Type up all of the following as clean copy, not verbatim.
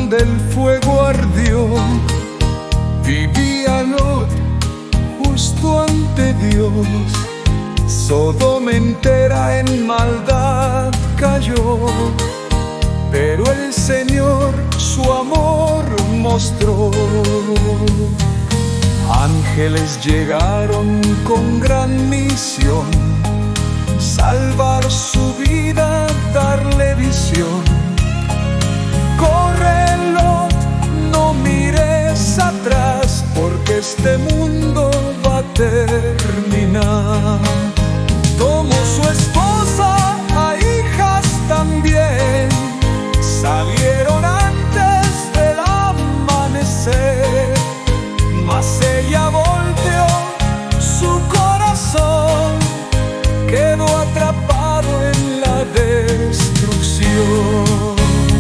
donde el fuego ardió, vivía Lot justo ante Dios. Sodoma entera en maldad cayó, pero el Señor su amor mostró. Ángeles llegaron con gran misión, salvar su vida, darle visión. Corre, Lot, no mires atrás, porque este mundo va a terminar. Tomó su esposa, a hijas también, salieron antes del amanecer, mas ella volteó su corazón, quedó atrapado en la destrucción.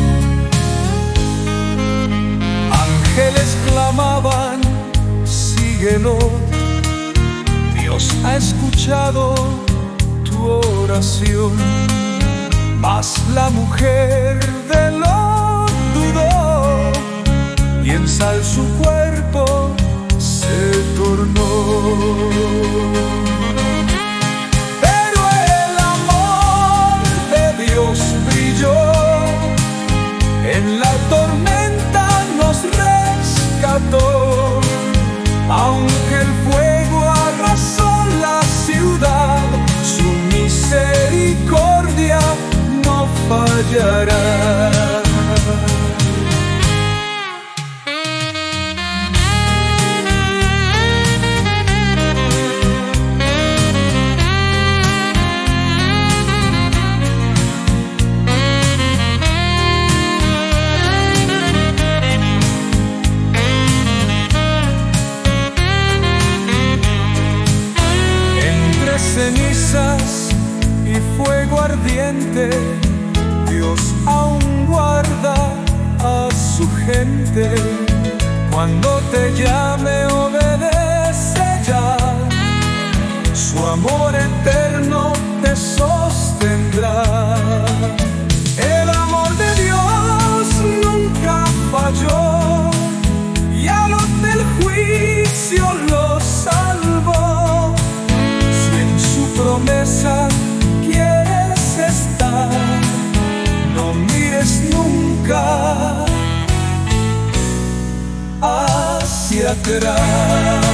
Ángeles clamaban, síguelo, Dios ha escuchado tu oración. Mas la mujer de Lot dudó, y en sal su cuerpo se tornó. Pero el amor de Dios brilló, en la tormenta nos rescató. Aunque el fuego arrasó la ciudad, su misericordia no fallará. Cenizas y fuego ardiente, Dios aún guarda a su gente. Cuando te llame, obedece ya, su amor eterno te sostendrá. El amor de Dios nunca falló, y a los del juicio los salvó. Promesa quieres estar, no mires nunca hacia atrás.